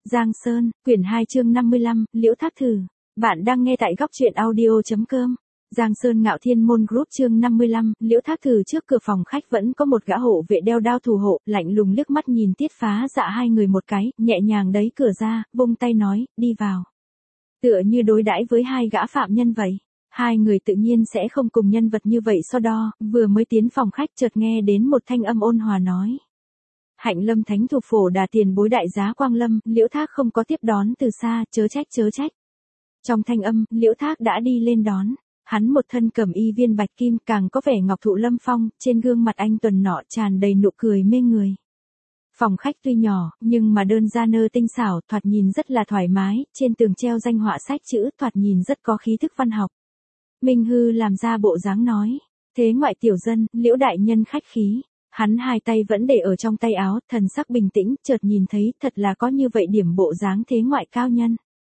Giang Sơn, quyển 2 chương 55, Liễu Thác thử. Bạn đang nghe tại góc truyện audio.com. Giang Sơn Ngạo Thiên Môn Group chương 55, Liễu Thác thử. Trước cửa phòng khách vẫn có một gã hộ vệ đeo đao thủ hộ, lạnh lùng liếc mắt nhìn Tiết Phá Dạ hai người một cái, nhẹ nhàng đẩy cửa ra, vung tay nói, đi vào. Tựa như đối đãi với hai gã phạm nhân vậy. Hai người tự nhiên sẽ không cùng nhân vật như vậy so đo, vừa mới tiến phòng khách chợt nghe đến một thanh âm ôn hòa nói. Hạnh Lâm Thánh Thủ Phổ Đà tiền bối đại giá Quang Lâm, Liễu Thác không có tiếp đón từ xa, chớ trách. Trong thanh âm, Liễu Thác đã đi lên đón. Hắn một thân cẩm y viên bạch kim, càng có vẻ ngọc thụ lâm phong, trên gương mặt anh tuần nọ tràn đầy nụ cười mê người. Phòng khách tuy nhỏ, nhưng mà đơn giản tinh xảo, thoạt nhìn rất là thoải mái, trên tường treo danh họa sách chữ, thoạt nhìn rất có khí thức văn học. Minh Hư làm ra bộ dáng nói, thế ngoại tiểu dân, Liễu đại nhân khách khí. Hắn hai tay vẫn để ở trong tay áo, thần sắc bình tĩnh, chợt nhìn thấy, thật là có như vậy điểm bộ dáng thế ngoại cao nhân.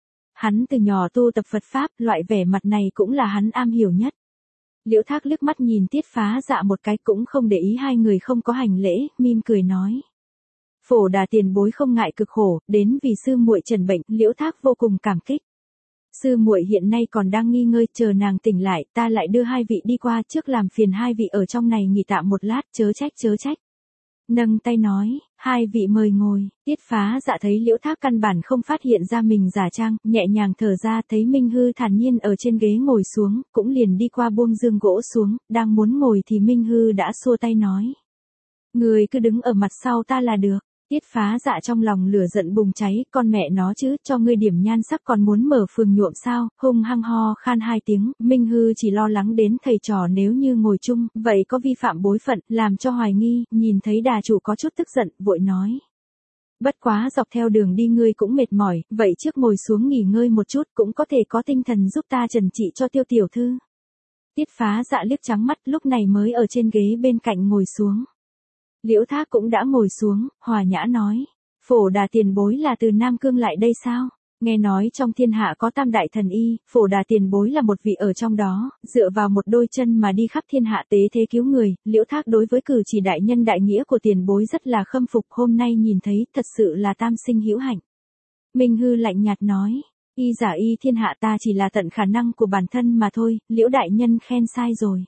Hắn từ nhỏ tu tập Phật Pháp, loại vẻ mặt này cũng là hắn am hiểu nhất. Liễu Thác liếc mắt nhìn Tiết Phá Dạ một cái cũng không để ý hai người không có hành lễ, mỉm cười nói. Phổ Đà tiền bối không ngại cực khổ, đến vì sư muội trần bệnh, Liễu Thác vô cùng cảm kích. Sư muội hiện nay còn đang nghỉ ngơi, chờ nàng tỉnh lại, ta lại đưa hai vị đi qua trước làm phiền hai vị ở trong này nghỉ tạm một lát, chớ trách. Nâng tay nói, hai vị mời ngồi. Tiết Phá Dạ thấy Liễu Thác căn bản không phát hiện ra mình giả trang, nhẹ nhàng thở ra, thấy Minh Hư thản nhiên ở trên ghế ngồi xuống, cũng liền đi qua buông dương gỗ xuống, đang muốn ngồi thì Minh Hư đã xua tay nói. Người cứ đứng ở mặt sau ta là được. Tiết Phá Dạ trong lòng lửa giận bùng cháy, con mẹ nó chứ, cho ngươi điểm nhan sắc còn muốn mở phường nhuộm sao, hung hăng ho khan hai tiếng, Minh Hư chỉ lo lắng đến thầy trò nếu như ngồi chung, vậy có vi phạm bối phận, làm cho hoài nghi, nhìn thấy đà chủ có chút tức giận, vội nói. Bất quá dọc theo đường đi ngươi cũng mệt mỏi, vậy trước ngồi xuống nghỉ ngơi một chút, cũng có thể có tinh thần giúp ta trần trị cho Tiêu tiểu thư. Tiết Phá Dạ liếc trắng mắt, lúc này mới ở trên ghế bên cạnh ngồi xuống. Liễu Thác cũng đã ngồi xuống, hòa nhã nói, Phổ Đà tiền bối là từ Nam Cương lại đây sao? Nghe nói trong thiên hạ có tam đại thần y, Phổ Đà tiền bối là một vị ở trong đó, dựa vào một đôi chân mà đi khắp thiên hạ tế thế cứu người, Liễu Thác đối với cử chỉ đại nhân đại nghĩa của tiền bối rất là khâm phục, hôm nay nhìn thấy thật sự là tam sinh hữu hạnh. Minh Hư lạnh nhạt nói, y giả y thiên hạ ta chỉ là tận khả năng của bản thân mà thôi, Liễu đại nhân khen sai rồi.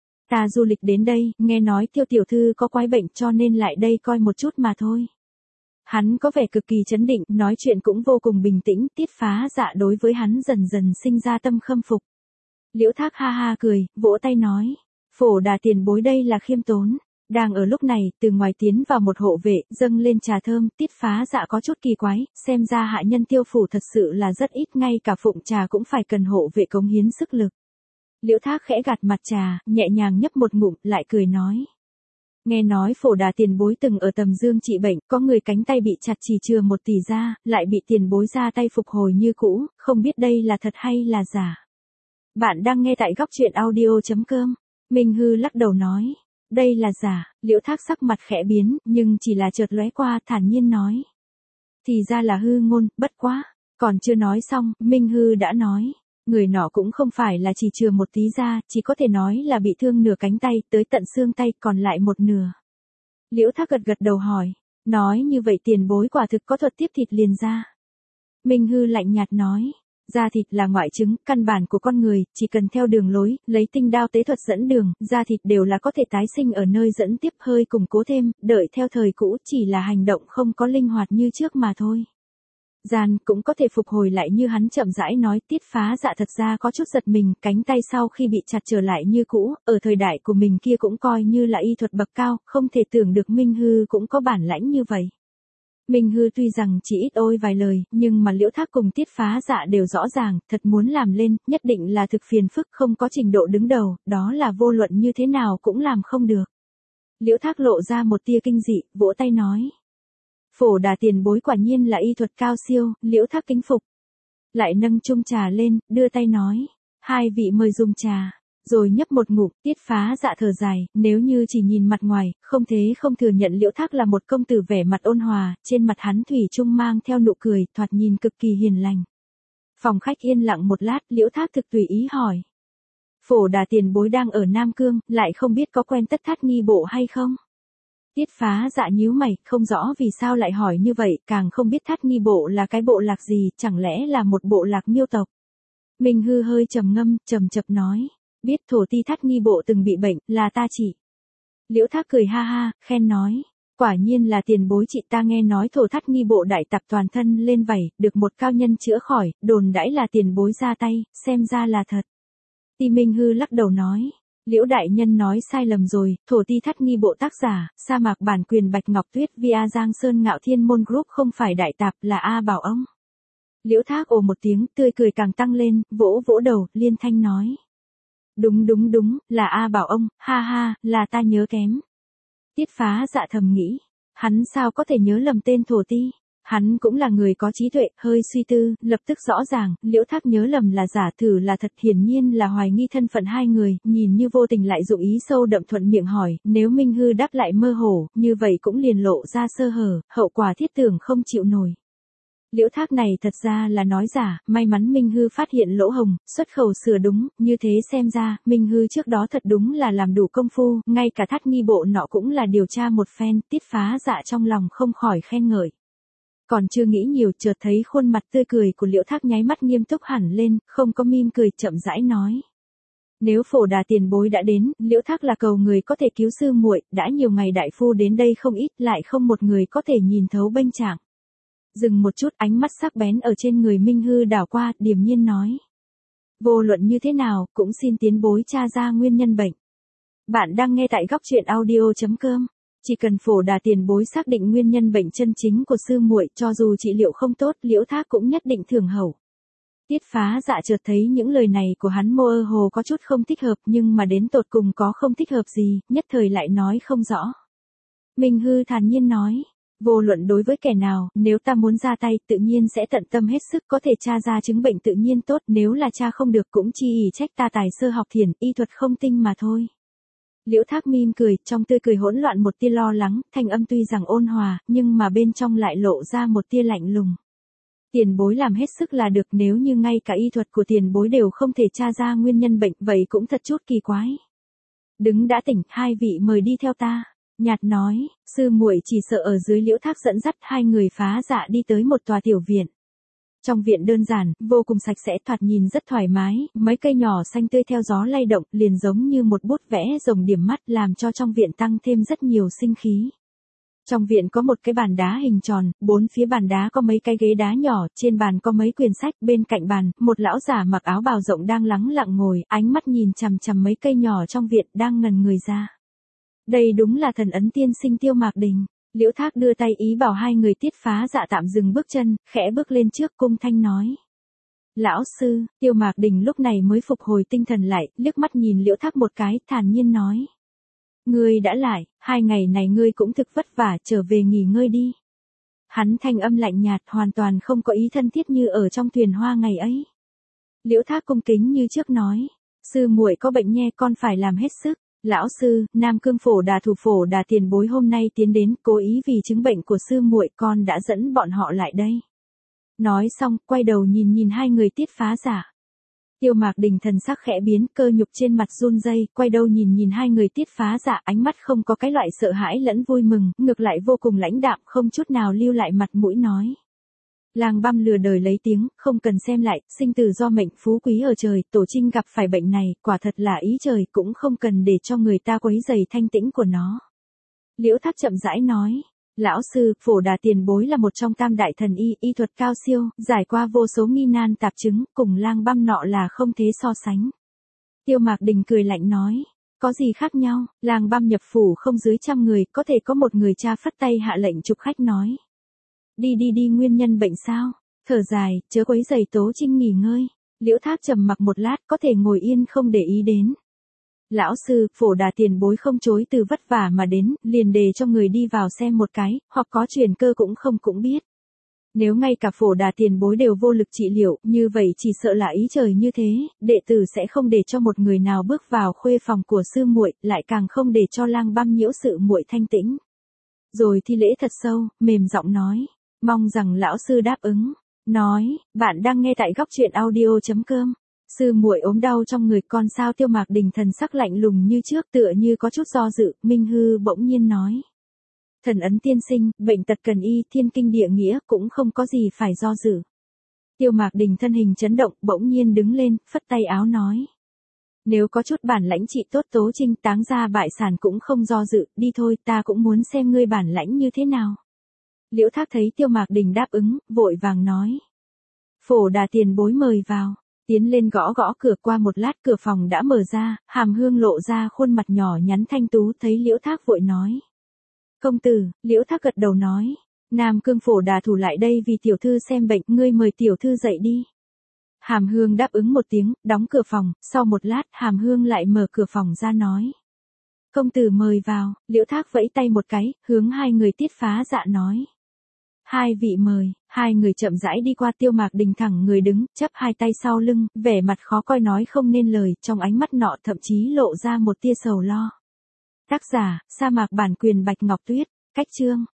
Ta du lịch đến đây, nghe nói Tiêu tiểu thư có quái bệnh cho nên lại đây coi một chút mà thôi. Hắn có vẻ cực kỳ trấn định, nói chuyện cũng vô cùng bình tĩnh, Tiết Phá Dạ đối với hắn dần dần sinh ra tâm khâm phục. Liễu Thác ha ha cười, vỗ tay nói, Phổ Đà tiền bối đây là khiêm tốn. Đang ở lúc này, từ ngoài tiến vào một hộ vệ, dâng lên trà thơm, Tiết Phá Dạ có chút kỳ quái, xem ra hạ nhân Tiêu phủ thật sự là rất ít, ngay cả phụng trà cũng phải cần hộ vệ cống hiến sức lực. Liễu Thác khẽ gạt mặt trà, nhẹ nhàng nhấp một ngụm, lại cười nói. Nghe nói Phổ Đà tiền bối từng ở Tầm Dương trị bệnh, có người cánh tay bị chặt chỉ chừa 1 tỷ ra, lại bị tiền bối ra tay phục hồi như cũ, không biết đây là thật hay là giả. Bạn đang nghe tại góc truyện audio.com. Minh Hư lắc đầu nói. Đây là giả, Liễu Thác sắc mặt khẽ biến, nhưng chỉ là chợt lóe qua, thản nhiên nói. Thì ra là hư ngôn, bất quá. Còn chưa nói xong, Minh Hư đã nói. Người nọ cũng không phải là chỉ chừa 1 tí ra, chỉ có thể nói là bị thương nửa cánh tay, tới tận xương tay, còn lại một nửa. Liễu Thác gật đầu hỏi, nói như vậy tiền bối quả thực có thuật tiếp thịt liền ra. Minh Hư lạnh nhạt nói, da thịt là ngoại chứng, căn bản của con người, chỉ cần theo đường lối, lấy tinh đao tế thuật dẫn đường, da thịt đều là có thể tái sinh ở nơi dẫn tiếp, hơi củng cố thêm, đợi theo thời cũ, chỉ là hành động không có linh hoạt như trước mà thôi. Gian cũng có thể phục hồi lại, như hắn chậm rãi nói. Tiết Phá Dạ thật ra có chút giật mình, cánh tay sau khi bị chặt trở lại như cũ, ở thời đại của mình kia cũng coi như là y thuật bậc cao, không thể tưởng được Minh Hư cũng có bản lãnh như vậy. Minh Hư tuy rằng chỉ ít ôi vài lời, nhưng mà Liễu Thác cùng Tiết Phá Dạ đều rõ ràng, thật muốn làm lên, nhất định là thực phiền phức, không có trình độ đứng đầu, đó là vô luận như thế nào cũng làm không được. Liễu Thác lộ ra một tia kinh dị, vỗ tay nói. Phổ Đà tiền bối quả nhiên là y thuật cao siêu, Liễu Thác kính phục. Lại nâng chung trà lên, đưa tay nói, hai vị mời dùng trà, rồi nhấp một ngụm. Tiết Phá Dạ thở dài, nếu như chỉ nhìn mặt ngoài, không thế không thừa nhận Liễu Thác là một công tử vẻ mặt ôn hòa, trên mặt hắn thủy chung mang theo nụ cười, thoạt nhìn cực kỳ hiền lành. Phòng khách yên lặng một lát, Liễu Thác thực tùy ý hỏi. Phổ Đà tiền bối đang ở Nam Cương, lại không biết có quen Tất Thát nghi bộ hay không? Tiết Phá Dạ nhíu mày, không rõ vì sao lại hỏi như vậy, càng không biết Thát Nghi Bộ là cái bộ lạc gì, chẳng lẽ là một bộ lạc miêu tộc. Minh Hư hơi trầm ngâm, trầm chập nói, biết thổ ti Thát Nghi Bộ từng bị bệnh, là ta chỉ. Liễu Thác cười ha ha, khen nói, quả nhiên là tiền bối chị, ta nghe nói thổ Thát Nghi Bộ đại tập toàn thân lên vảy, được một cao nhân chữa khỏi, đồn đãi là tiền bối ra tay, xem ra là thật. Ti Minh Hư lắc đầu nói, Liễu đại nhân nói sai lầm rồi, thổ ti Thát Nghi Bộ tác giả, sa mạc bản quyền Bạch Ngọc Tuyết via Giang Sơn Ngạo Thiên Môn Group không phải đại tạp, là A Bảo ông. Liễu Thác ồ một tiếng, tươi cười càng tăng lên, vỗ vỗ đầu, liên thanh nói. Đúng, là A Bảo ông, ha ha, là ta nhớ kém. Tiết Phá Dạ thầm nghĩ, hắn sao có thể nhớ lầm tên thổ ti, hắn cũng là người có trí tuệ, hơi suy tư, lập tức rõ ràng, Liễu Thác nhớ lầm là giả, thử là thật, hiển nhiên là hoài nghi thân phận hai người, nhìn như vô tình lại dụng ý sâu đậm, thuận miệng hỏi, nếu Minh Hư đáp lại mơ hồ, như vậy cũng liền lộ ra sơ hở, hậu quả thiết tưởng không chịu nổi. Liễu Thác này thật ra là nói giả, may mắn Minh Hư phát hiện lỗ hồng, xuất khẩu sửa đúng, như thế xem ra, Minh Hư trước đó thật đúng là làm đủ công phu, ngay cả Thát Nghi Bộ nọ cũng là điều tra một phen, Tiết Phá Dạ trong lòng không khỏi khen ngợi. Còn chưa nghĩ nhiều, chợt thấy khuôn mặt tươi cười của Liễu Thác nháy mắt nghiêm túc hẳn lên, không có mỉm cười, chậm rãi nói. Nếu Phổ Đà tiền bối đã đến, Liễu Thác là cầu người có thể cứu sư muội, đã nhiều ngày đại phu đến đây không ít, lại không một người có thể nhìn thấu bệnh trạng. Dừng một chút, ánh mắt sắc bén ở trên người Minh Hư đảo qua, điềm nhiên nói. Vô luận như thế nào, cũng xin tiến bối tra ra nguyên nhân bệnh. Bạn đang nghe tại góc truyện audio.com. Chỉ cần Phổ Đà tiền bối xác định nguyên nhân bệnh chân chính của sư muội, cho dù trị liệu không tốt, Liễu Thác cũng nhất định thưởng hậu. Tiết Phá Dạ chợt thấy những lời này của hắn mơ hồ có chút không thích hợp, nhưng mà đến tột cùng có không thích hợp gì, nhất thời lại nói không rõ. Minh Hư thản nhiên nói. Vô luận đối với kẻ nào, nếu ta muốn ra tay, tự nhiên sẽ tận tâm hết sức, có thể tra ra chứng bệnh tự nhiên tốt, nếu là tra không được cũng chỉ trách ta tài sơ học thiền, y thuật không tinh mà thôi. Liễu Thác mỉm cười, trong tươi cười hỗn loạn một tia lo lắng, thanh âm tuy rằng ôn hòa, nhưng mà bên trong lại lộ ra một tia lạnh lùng. Tiền bối làm hết sức là được, nếu như ngay cả y thuật của tiền bối đều không thể tra ra nguyên nhân bệnh, vậy cũng thật chút kỳ quái. Đứng đã tỉnh, hai vị mời đi theo ta. Nhạt nói, sư muội chỉ sợ ở dưới. Liễu Thác dẫn dắt hai người Phá Dạ đi tới một tòa tiểu viện. Trong viện đơn giản, vô cùng sạch sẽ, thoạt nhìn rất thoải mái, mấy cây nhỏ xanh tươi theo gió lay động, liền giống như một bút vẽ rồng điểm mắt, làm cho trong viện tăng thêm rất nhiều sinh khí. Trong viện có một cái bàn đá hình tròn, bốn phía bàn đá có mấy cái ghế đá nhỏ, trên bàn có mấy quyển sách, bên cạnh bàn, một lão giả mặc áo bào rộng đang lắng lặng ngồi, ánh mắt nhìn chằm chằm mấy cây nhỏ trong viện đang ngần người ra. Đây đúng là thần ấn tiên sinh Tiêu Mạc Đình. Liễu Thác đưa tay ý bảo hai người Tiết Phá Dạ tạm dừng bước chân, khẽ bước lên trước, cung thanh nói. Lão sư, Tiêu Mạc Đình lúc này mới phục hồi tinh thần lại, liếc mắt nhìn Liễu Thác một cái, thản nhiên nói. Ngươi đã lại, 2 ngày này ngươi cũng thực vất vả, trở về nghỉ ngơi đi. Hắn thanh âm lạnh nhạt, hoàn toàn không có ý thân thiết như ở trong thuyền hoa ngày ấy. Liễu Thác cung kính như trước nói. Sư muội có bệnh nhe, con phải làm hết sức. Lão sư, Nam Cương Phổ Đà thủ Phổ Đà tiền bối hôm nay tiến đến, cố ý vì chứng bệnh của sư muội, con đã dẫn bọn họ lại đây. Nói xong, quay đầu nhìn hai người Tiết Phá Dạ. Tiêu Mạc Đình thần sắc khẽ biến, cơ nhục trên mặt run rẩy, quay đầu nhìn hai người Tiết Phá Dạ, ánh mắt không có cái loại sợ hãi lẫn vui mừng, ngược lại vô cùng lãnh đạm, không chút nào lưu lại mặt mũi nói. Lang Băm lừa đời lấy tiếng, không cần xem lại, sinh tử do mệnh, phú quý ở trời, tổ trinh gặp phải bệnh này, quả thật là ý trời, cũng không cần để cho người ta quấy rầy thanh tĩnh của nó. Liễu Thác chậm rãi nói, lão sư, Phổ Đà tiền bối là một trong tam đại thần y, y thuật cao siêu, giải qua vô số nghi nan tạp chứng, cùng Lang Băm nọ là không thể so sánh. Tiêu Mạc Đình cười lạnh nói, có gì khác nhau, Lang Băm nhập phủ không dưới 100 người, có thể có một người cha phất tay hạ lệnh chụp khách nói. Đi, nguyên nhân bệnh sao? Thở dài, chớ quấy rầy Tố Trinh nghỉ ngơi. Liễu Thác trầm mặc một lát, có thể ngồi yên không để ý đến. Lão sư, Phổ Đà tiền bối không chối từ vất vả mà đến, liền đề cho người đi vào xem một cái, hoặc có truyền cơ cũng biết. Nếu ngay cả Phổ Đà tiền bối đều vô lực trị liệu, như vậy chỉ sợ là ý trời như thế, đệ tử sẽ không để cho một người nào bước vào khuê phòng của sư muội, lại càng không để cho Lang Băm nhiễu sự muội thanh tĩnh. Rồi thi lễ thật sâu, mềm giọng nói. Mong rằng lão sư đáp ứng. Nói, bạn đang nghe tại góc truyện audio.com. Sư muội ốm đau trong người, con sao? Tiêu Mạc Đình thần sắc lạnh lùng như trước, tựa như có chút do dự. Minh Hư bỗng nhiên nói. Thần ấn tiên sinh, bệnh tật cần y, thiên kinh địa nghĩa, cũng không có gì phải do dự. Tiêu Mạc Đình thân hình chấn động, bỗng nhiên đứng lên, phất tay áo nói. Nếu có chút bản lãnh chị tốt Tố Trinh, táng ra bại sản cũng không do dự, đi thôi, ta cũng muốn xem ngươi bản lãnh như thế nào. Liễu Thác thấy Tiêu Mạc Đình đáp ứng, vội vàng nói. Phổ Đà tiền bối mời vào. Tiến lên gõ gõ cửa, qua một lát cửa phòng đã mở ra, Hàm Hương lộ ra khuôn mặt nhỏ nhắn thanh tú, thấy Liễu Thác vội nói. Công tử, Liễu Thác gật đầu nói. Nam Cương Phổ Đà thủ lại đây vì tiểu thư xem bệnh, ngươi mời tiểu thư dậy đi. Hàm Hương đáp ứng một tiếng, đóng cửa phòng, sau một lát Hàm Hương lại mở cửa phòng ra nói. Công tử mời vào, Liễu Thác vẫy tay một cái, hướng hai người Tiết Phá Dạ nói. Hai vị mời, hai người chậm rãi đi qua. Tiêu Mạc Đình thẳng người đứng, chắp hai tay sau lưng, vẻ mặt khó coi nói không nên lời, trong ánh mắt nọ thậm chí lộ ra một tia sầu lo. Tác giả, Sa Mạc Bản Quyền Bạch Ngọc Tuyết, cách chương.